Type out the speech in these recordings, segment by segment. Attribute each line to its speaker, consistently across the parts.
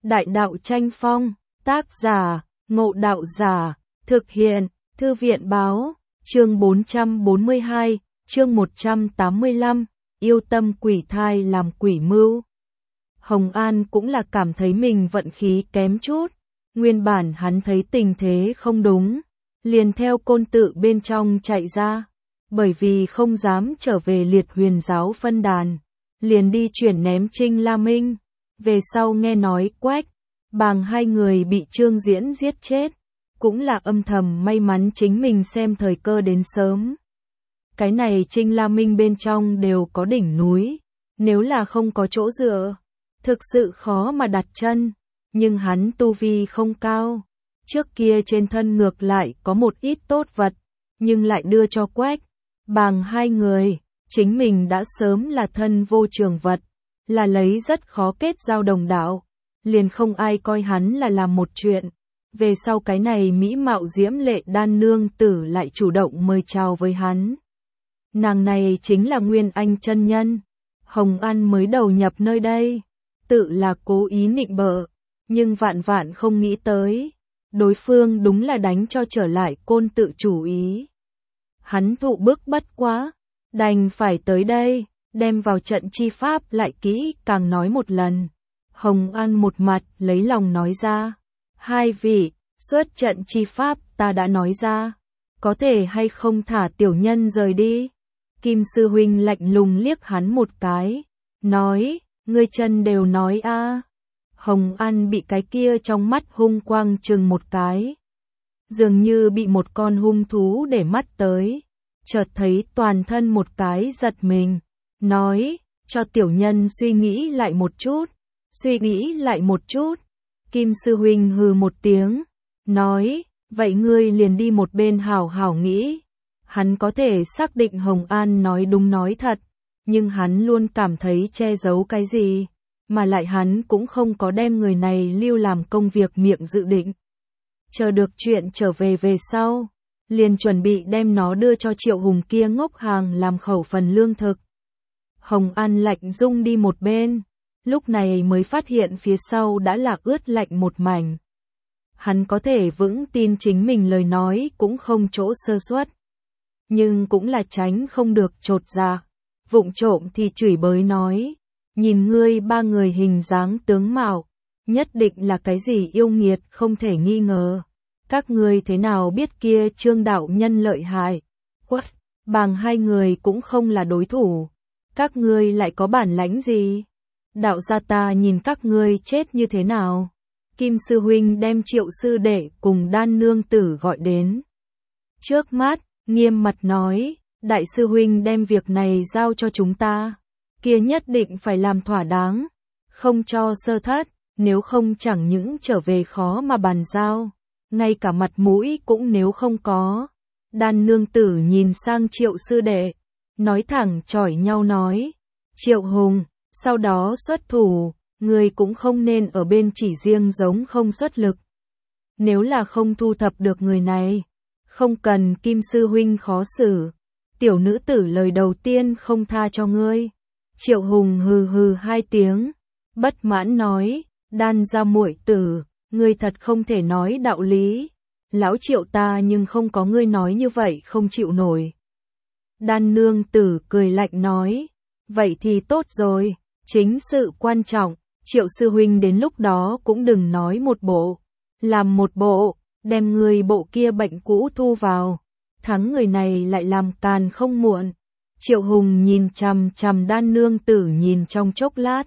Speaker 1: Đại đạo tranh phong, tác giả, Ngộ Đạo Giả, thực hiện, Thư viện báo, chương 442, chương 185, yêu tâm quỷ thai làm quỷ mưu. Hồng An cũng là cảm thấy mình vận khí kém chút, nguyên bản hắn thấy tình thế không đúng, liền theo côn tự bên trong chạy ra, bởi vì không dám trở về Liệt Huyền giáo phân đàn, liền đi chuyển ném Trinh La Minh. Về sau nghe nói Quách, Bàng hai người bị Trương Diễn giết chết, cũng là âm thầm may mắn chính mình xem thời cơ đến sớm. Cái này Trinh La Minh bên trong đều có đỉnh núi, nếu là không có chỗ dựa, thực sự khó mà đặt chân, nhưng hắn tu vi không cao. Trước kia trên thân ngược lại có một ít tốt vật, nhưng lại đưa cho Quách, Bàng hai người, chính mình đã sớm là thân vô trường vật, là lấy rất khó kết giao đồng đạo, liền không ai coi hắn là làm một chuyện. Về sau cái này mỹ mạo diễm lệ đan nương tử lại chủ động mời chào với hắn. Nàng này chính là Nguyên Anh chân nhân. Hồng An mới đầu nhập nơi đây, tự là cố ý nịnh bợ, nhưng vạn vạn không nghĩ tới, đối phương đúng là đánh cho trở lại côn tự chủ ý. Hắn thụ bức bất quá, đành phải tới đây, đem vào trận chi pháp lại kỹ càng nói một lần. Hồng An một mặt lấy lòng nói ra, hai vị, xuất trận chi pháp ta đã nói ra, có thể hay không thả tiểu nhân rời đi. Kim sư huynh lạnh lùng liếc hắn một cái, nói, ngươi chân đều nói a. Hồng An bị cái kia trong mắt hung quang chừng một cái, dường như bị một con hung thú để mắt tới, chợt thấy toàn thân một cái giật mình, nói, cho tiểu nhân suy nghĩ lại một chút, suy nghĩ lại một chút. Kim sư huynh hừ một tiếng, nói, vậy ngươi liền đi một bên hảo hảo nghĩ. Hắn có thể xác định Hồng An nói đúng nói thật, nhưng hắn luôn cảm thấy che giấu cái gì, mà lại hắn cũng không có đem người này lưu làm công việc miệng dự định. Chờ được chuyện trở về sau, liền chuẩn bị đem nó đưa cho Triệu Hùng kia ngốc hàng làm khẩu phần lương thực. Hồng An lạnh rung đi một bên, lúc này mới phát hiện phía sau đã là ướt lạnh một mảnh. Hắn có thể vững tin chính mình lời nói cũng không chỗ sơ suất, nhưng cũng là tránh không được chột dạ, vụng trộm thì chửi bới nói, nhìn ngươi ba người hình dáng tướng mạo, nhất định là cái gì yêu nghiệt không thể nghi ngờ. Các ngươi thế nào biết kia Trương đạo nhân lợi hại? Quách, Bàng hai người cũng không là đối thủ, các ngươi lại có bản lãnh gì? Đạo gia ta nhìn các ngươi chết như thế nào? Kim sư huynh đem Triệu sư đệ cùng đan nương tử gọi đến trước mắt, nghiêm mặt nói, đại sư huynh đem việc này giao cho chúng ta, kia nhất định phải làm thỏa đáng, không cho sơ thất, nếu không chẳng những trở về khó mà bàn giao, ngay cả mặt mũi cũng nếu không có. Đan nương tử nhìn sang Triệu sư đệ, nói thẳng chỏi nhau nói, Triệu Hùng, sau đó xuất thủ, người cũng không nên ở bên chỉ riêng giống không xuất lực. Nếu là không thu thập được người này, không cần Kim sư huynh khó xử, tiểu nữ tử lời đầu tiên không tha cho ngươi. Triệu Hùng hừ hừ hai tiếng, bất mãn nói, Đan gia muội tử, ngươi thật không thể nói đạo lý, lão Triệu ta nhưng không có ngươi nói như vậy không chịu nổi. Đan nương tử cười lạnh nói, vậy thì tốt rồi, chính sự quan trọng, Triệu sư huynh đến lúc đó cũng đừng nói một bộ, làm một bộ, đem người bộ kia bệnh cũ thu vào, thắng người này lại làm càn không muộn. Triệu Hùng nhìn chằm chằm đan nương tử nhìn trong chốc lát,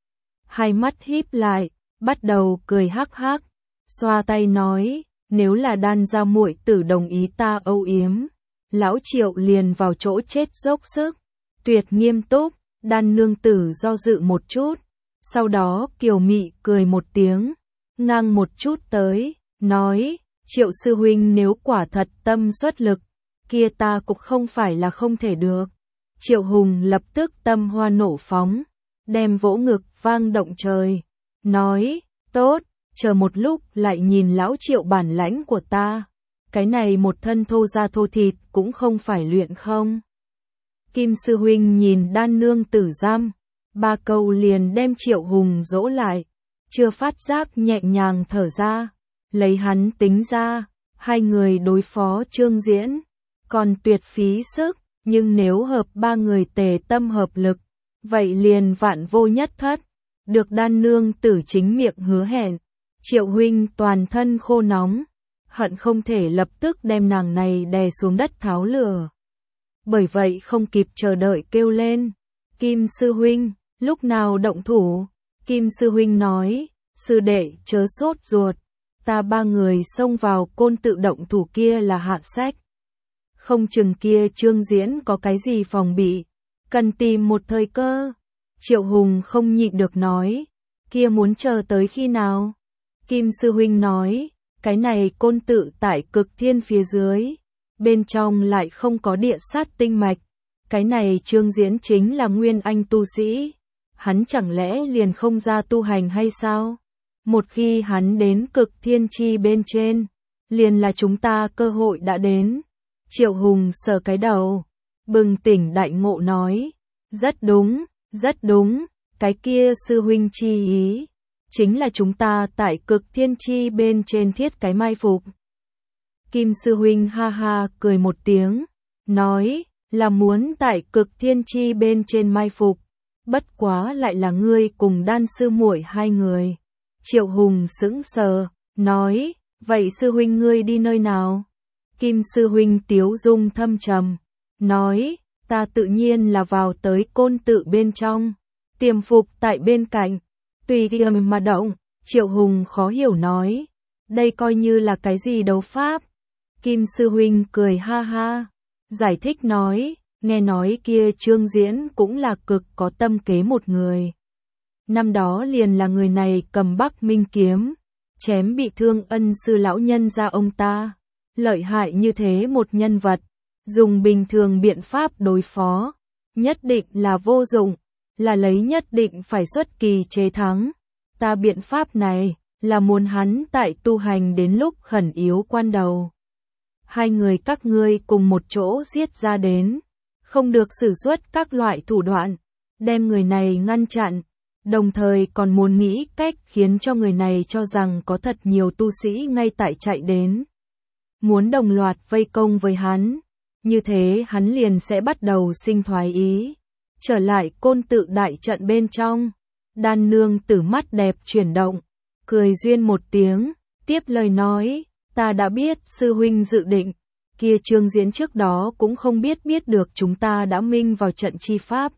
Speaker 1: hai mắt híp lại, bắt đầu cười hắc hắc, xoa tay nói, nếu là đan gia muội tử đồng ý ta âu yếm, lão Triệu liền vào chỗ chết dốc sức. Tuyệt nghiêm túc, đan nương tử do dự một chút, sau đó kiều mị cười một tiếng, ngang một chút tới, nói, Triệu sư huynh nếu quả thật tâm xuất lực, kia ta cũng không phải là không thể được. Triệu Hùng lập tức tâm hoa nổ phóng, đem vỗ ngực vang động trời, nói, tốt, chờ một lúc lại nhìn lão Triệu bản lãnh của ta, cái này một thân thô da thô thịt cũng không phải luyện không. Kim sư huynh nhìn đan nương tử giam, ba câu liền đem Triệu Hùng dỗ lại, chưa phát giác nhẹ nhàng thở ra, lấy hắn tính ra, hai người đối phó Trương Diễn, còn tuyệt phí sức, nhưng nếu hợp ba người tề tâm hợp lực, vậy liền vạn vô nhất thất, được Đan nương tử chính miệng hứa hẹn. Triệu huynh toàn thân khô nóng, hận không thể lập tức đem nàng này đè xuống đất tháo lửa. Bởi vậy không kịp chờ đợi kêu lên, Kim sư huynh, lúc nào động thủ? Kim sư huynh nói, sư đệ chớ sốt ruột, ta ba người xông vào côn tự động thủ kia là hạ sách. Không chừng kia Trương Diễn có cái gì phòng bị, cần tìm một thời cơ. Triệu Hùng không nhịn được nói, kia muốn chờ tới khi nào? Kim sư huynh nói, cái này côn tự tại cực thiên phía dưới, bên trong lại không có địa sát tinh mạch. Cái này Trương Diễn chính là nguyên anh tu sĩ, hắn chẳng lẽ liền không ra tu hành hay sao? Một khi hắn đến cực thiên chi bên trên, liền là chúng ta cơ hội đã đến. Triệu Hùng sờ cái đầu, bừng tỉnh đại ngộ nói, rất đúng, cái kia sư huynh chi ý, chính là chúng ta tại cực thiên chi bên trên thiết cái mai phục. Kim sư huynh ha ha cười một tiếng, nói, là muốn tại cực thiên chi bên trên mai phục, bất quá lại là ngươi cùng Đan sư muội hai người. Triệu Hùng sững sờ, nói, vậy sư huynh ngươi đi nơi nào? Kim sư huynh tiếu dung thâm trầm, nói, ta tự nhiên là vào tới côn tự bên trong, tiềm phục tại bên cạnh, tùy tiềm mà động. Triệu Hùng khó hiểu nói, đây coi như là cái gì đấu pháp? Kim sư huynh cười ha ha, giải thích nói, nghe nói kia Trương Diễn cũng là cực có tâm kế một người. Năm đó liền là người này cầm Bắc Minh kiếm, chém bị thương ân sư lão nhân gia ông ta. Lợi hại như thế một nhân vật, dùng bình thường biện pháp đối phó, nhất định là vô dụng, là lấy nhất định phải xuất kỳ chế thắng. Ta biện pháp này, là muốn hắn tại tu hành đến lúc khẩn yếu quan đầu. Hai người các ngươi cùng một chỗ giết ra đến, không được sử xuất các loại thủ đoạn, đem người này ngăn chặn, đồng thời còn muốn nghĩ cách khiến cho người này cho rằng có thật nhiều tu sĩ ngay tại chạy đến. Muốn đồng loạt vây công với hắn, như thế hắn liền sẽ bắt đầu sinh thoái ý. Trở lại côn tự đại trận bên trong, Đan nương tử mắt đẹp chuyển động, cười duyên một tiếng, tiếp lời nói, ta đã biết sư huynh dự định, kia Trương Diễn trước đó cũng không biết được chúng ta đã minh vào trận chi pháp.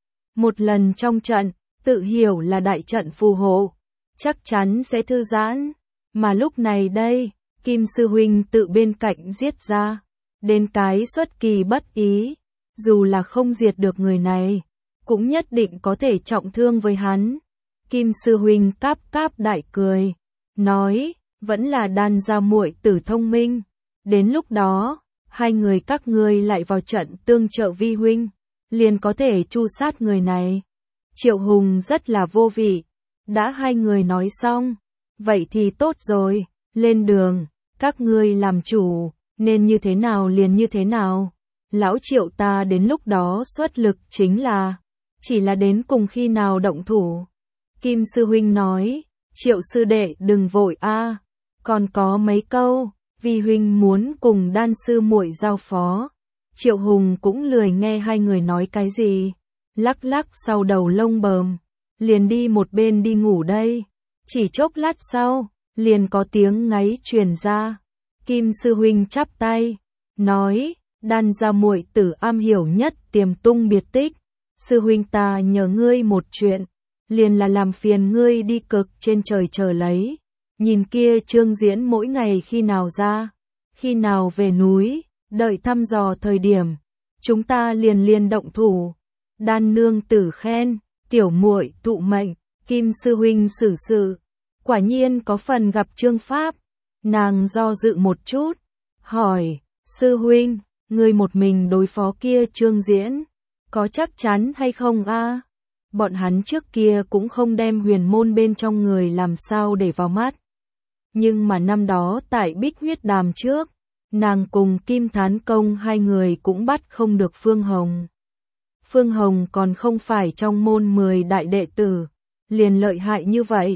Speaker 1: Một lần trong trận, tự hiểu là đại trận phù hộ, chắc chắn sẽ thư giãn, mà lúc này đây, Kim sư huynh tự bên cạnh giết ra, đến cái xuất kỳ bất ý, dù là không diệt được người này, cũng nhất định có thể trọng thương với hắn. Kim sư huynh cáp cáp đại cười, nói, vẫn là Đan gia muội tử thông minh, đến lúc đó, hai người các ngươi lại vào trận tương trợ vi huynh, liền có thể tru sát người này. Triệu Hùng rất là vô vị, đã hai người nói xong, vậy thì tốt rồi, lên đường, các ngươi làm chủ, nên như thế nào liền như thế nào. Lão Triệu ta đến lúc đó xuất lực chính là, chỉ là đến cùng khi nào động thủ. Kim sư huynh nói, Triệu sư đệ đừng vội a, còn có mấy câu, vi huynh muốn cùng Đan sư muội giao phó. Triệu Hùng cũng lười nghe hai người nói cái gì, lắc lắc sau đầu lông bờm, liền đi một bên đi ngủ đây. Chỉ chốc lát sau, liền có tiếng ngáy truyền ra. Kim sư huynh chắp tay, nói, Đan gia muội tử am hiểu nhất tiềm tung biệt tích, sư huynh ta nhờ ngươi một chuyện, liền là làm phiền ngươi đi cực trên trời chờ lấy, nhìn kia Trương Diễn mỗi ngày khi nào ra, khi nào về núi, đợi thăm dò thời điểm, chúng ta liền động thủ. Đan nương tử khen, tiểu muội tụ mệnh, Kim sư huynh xử sự, quả nhiên có phần gặp Trương pháp. Nàng do dự một chút, hỏi, sư huynh, ngươi một mình đối phó kia Trương Diễn, có chắc chắn hay không a? Bọn hắn trước kia cũng không đem huyền môn bên trong người làm sao để vào mắt. Nhưng mà năm đó tại Bích Huyết Đàm trước, nàng cùng Kim Thán Công hai người cũng bắt không được Phương Hồng. Phương Hồng còn không phải trong môn 10 đại đệ tử, liền lợi hại như vậy.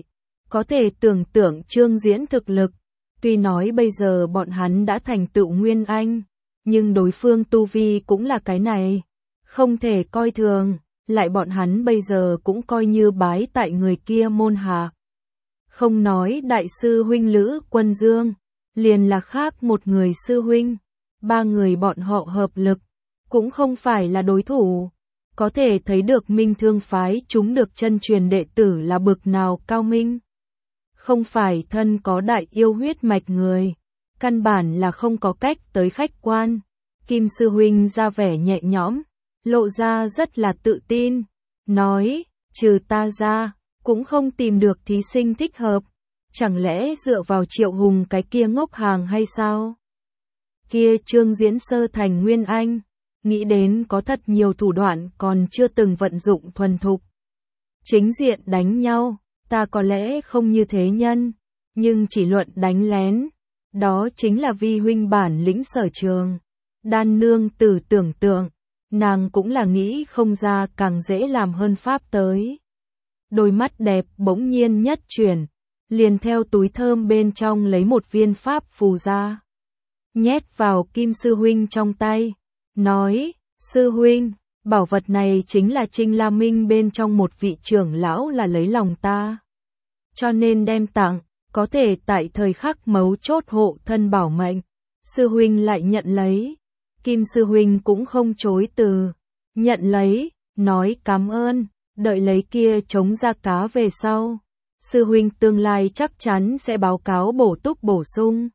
Speaker 1: Có thể tưởng tượng Trương Diễn thực lực, tuy nói bây giờ bọn hắn đã thành tựu Nguyên Anh, nhưng đối phương tu vi cũng là cái này, không thể coi thường, lại bọn hắn bây giờ cũng coi như bái tại người kia môn hạ. Không nói đại sư huynh Lữ Quân Dương, liền là khác một người sư huynh, ba người bọn họ hợp lực, cũng không phải là đối thủ. Có thể thấy được Minh Thương phái chúng được chân truyền đệ tử là bực nào cao minh. Không phải thân có đại yêu huyết mạch người, căn bản là không có cách tới khách quan. Kim sư huynh ra vẻ nhẹ nhõm, lộ ra rất là tự tin, nói, trừ ta ra, cũng không tìm được thí sinh thích hợp, chẳng lẽ dựa vào Triệu Hùng cái kia ngốc hàng hay sao? Kia Trương Diễn sơ thành Nguyên Anh, nghĩ đến có thật nhiều thủ đoạn còn chưa từng vận dụng thuần thục. Chính diện đánh nhau, ta có lẽ không như thế nhân, nhưng chỉ luận đánh lén, đó chính là vi huynh bản lĩnh sở trường. Đan nương tử tưởng tượng, nàng cũng là nghĩ không ra càng dễ làm hơn pháp tới. Đôi mắt đẹp bỗng nhiên nhất chuyển, liền theo túi thơm bên trong lấy một viên pháp phù ra, nhét vào Kim sư huynh trong tay, nói, sư huynh, bảo vật này chính là Trinh La Minh bên trong một vị trưởng lão là lấy lòng ta, cho nên đem tặng, có thể tại thời khắc mấu chốt hộ thân bảo mệnh. Sư huynh lại nhận lấy, Kim sư huynh cũng không chối từ, nhận lấy, nói cảm ơn, đợi lấy kia trống ra cá về sau. Sư huynh tương lai chắc chắn sẽ báo cáo bổ túc bổ sung.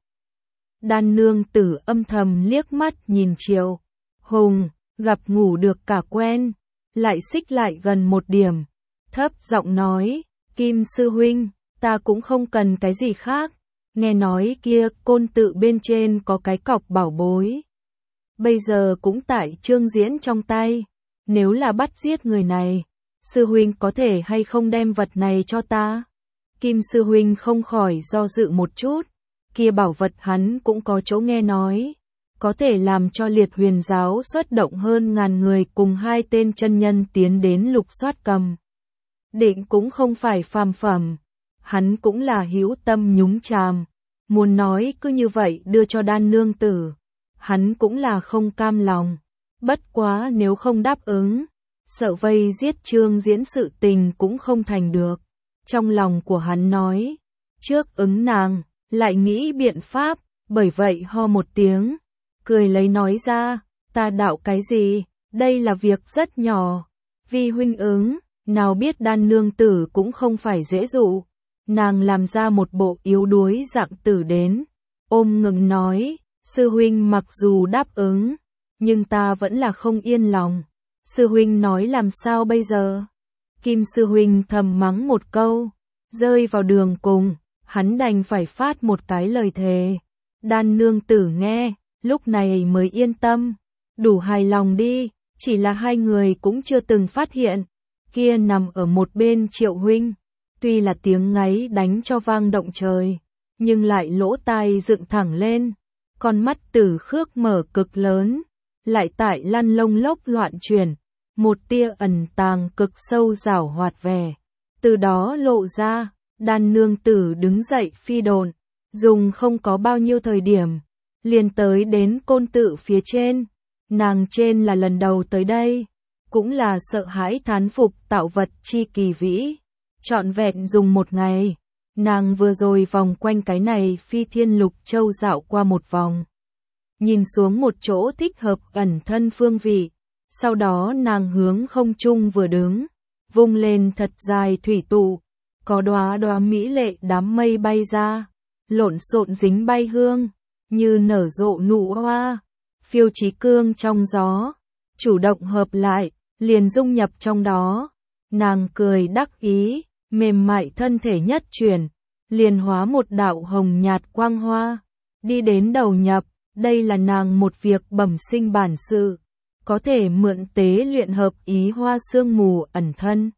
Speaker 1: Đan nương tử âm thầm liếc mắt nhìn Triệu Hùng, gặp ngủ được cả quen, lại xích lại gần một điểm, thấp giọng nói, Kim sư huynh, ta cũng không cần cái gì khác, nghe nói kia côn tự bên trên có cái cọc bảo bối. Bây giờ cũng tại Trương Diễn trong tay, nếu là bắt giết người này, sư huynh có thể hay không đem vật này cho ta? Kim sư huynh không khỏi do dự một chút, kia bảo vật hắn cũng có chỗ nghe nói, có thể làm cho Liệt Huyền giáo xuất động hơn ngàn người cùng hai tên chân nhân tiến đến lục soát cầm. Định cũng không phải phàm phẩm, hắn cũng là hữu tâm nhúng chàm, muốn nói cứ như vậy đưa cho đan nương tử, hắn cũng là không cam lòng, bất quá nếu không đáp ứng, sợ vây giết Trương Diễn sự tình cũng không thành được. Trong lòng của hắn nói, trước ứng nàng, lại nghĩ biện pháp, bởi vậy ho một tiếng, cười lấy nói ra, ta đạo cái gì, đây là việc rất nhỏ, vi huynh ứng, nào biết đan nương tử cũng không phải dễ dụ, nàng làm ra một bộ yếu đuối dạng tử đến, ôm ngừng nói, sư huynh mặc dù đáp ứng, nhưng ta vẫn là không yên lòng, sư huynh nói làm sao bây giờ? Kim sư huynh thầm mắng một câu, rơi vào đường cùng, hắn đành phải phát một cái lời thề. Đan nương tử nghe, lúc này mới yên tâm, đủ hài lòng đi, chỉ là hai người cũng chưa từng phát hiện, kia nằm ở một bên Triệu huynh, tuy là tiếng ngáy đánh cho vang động trời, nhưng lại lỗ tai dựng thẳng lên, con mắt tử khước mở cực lớn, lại tại lăn lông lốc loạn chuyển, một tia ẩn tàng cực sâu giảo hoạt vẻ, từ đó lộ ra. Đan nương tử đứng dậy phi độn, dùng không có bao nhiêu thời điểm, liền tới đến côn tự phía trên, nàng trên là lần đầu tới đây, cũng là sợ hãi thán phục tạo vật chi kỳ vĩ, trọn vẹn dùng một ngày, nàng vừa rồi vòng quanh cái này Phi Thiên Lục Châu dạo qua một vòng, nhìn xuống một chỗ thích hợp ẩn thân phương vị, sau đó nàng hướng không trung vừa đứng, vung lên thật dài thủy tụ, có đóa đóa mỹ lệ đám mây bay ra, lộn xộn dính bay hương, như nở rộ nụ hoa, phiêu chí cương trong gió, chủ động hợp lại, liền dung nhập trong đó. Nàng cười đắc ý, mềm mại thân thể nhất chuyển, liền hóa một đạo hồng nhạt quang hoa, đi đến đầu nhập, đây là nàng một việc bẩm sinh bản sự, có thể mượn tế luyện hợp ý hoa sương mù ẩn thân.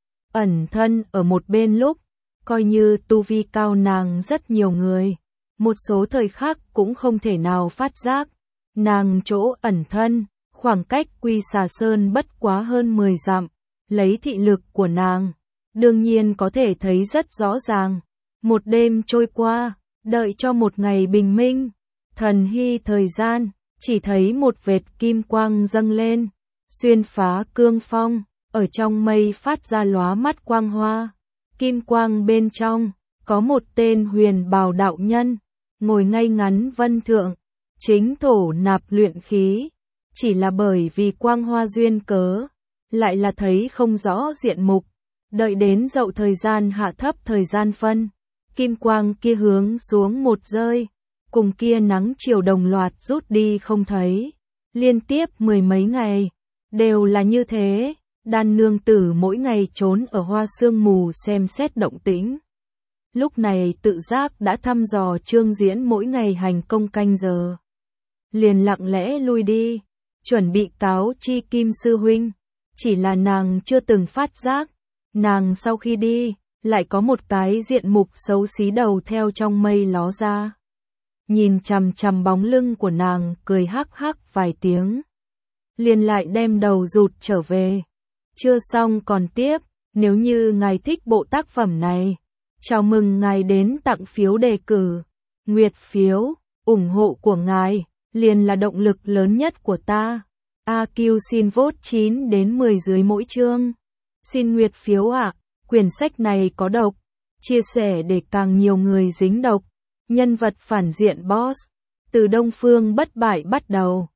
Speaker 1: Ẩn thân ở một bên lúc, coi như tu vi cao nàng rất nhiều người, một số thời khắc cũng không thể nào phát giác, nàng chỗ ẩn thân, khoảng cách Quy Xà Sơn bất quá hơn 10 dặm, lấy thị lực của nàng, đương nhiên có thể thấy rất rõ ràng. Một đêm trôi qua, đợi cho một ngày bình minh, thần hy thời gian, chỉ thấy một vệt kim quang dâng lên, xuyên phá cương phong, ở trong mây phát ra lóa mắt quang hoa. Kim quang bên trong, có một tên huyền bào đạo nhân, ngồi ngay ngắn vân thượng, chính thổ nạp luyện khí, chỉ là bởi vì quang hoa duyên cớ, lại là thấy không rõ diện mục. Đợi đến dậu thời gian hạ thấp thời gian phân, kim quang kia hướng xuống một rơi, cùng kia nắng chiều đồng loạt rút đi không thấy. Liên tiếp 10 mấy ngày, đều là như thế. Đan nương tử mỗi ngày trốn ở hoa sương mù xem xét động tĩnh. Lúc này tự giác đã thăm dò Trương Diễn mỗi ngày hành công canh giờ. Liền lặng lẽ lui đi, chuẩn bị cáo chi Kim sư huynh. Chỉ là nàng chưa từng phát giác, nàng sau khi đi, lại có một cái diện mục xấu xí đầu theo trong mây ló ra. Nhìn chằm chằm bóng lưng của nàng cười hắc hắc vài tiếng. Liền lại đem đầu rụt trở về. Chưa xong còn tiếp, nếu như ngài thích bộ tác phẩm này, chào mừng ngài đến tặng phiếu đề cử, nguyệt phiếu, ủng hộ của ngài, liền là động lực lớn nhất của ta. AQ xin vote 9 đến 10 dưới mỗi chương. Xin nguyệt phiếu ạ, quyển sách này có độc, chia sẻ để càng nhiều người dính độc. Nhân vật phản diện boss, từ Đông Phương bất bại bắt đầu.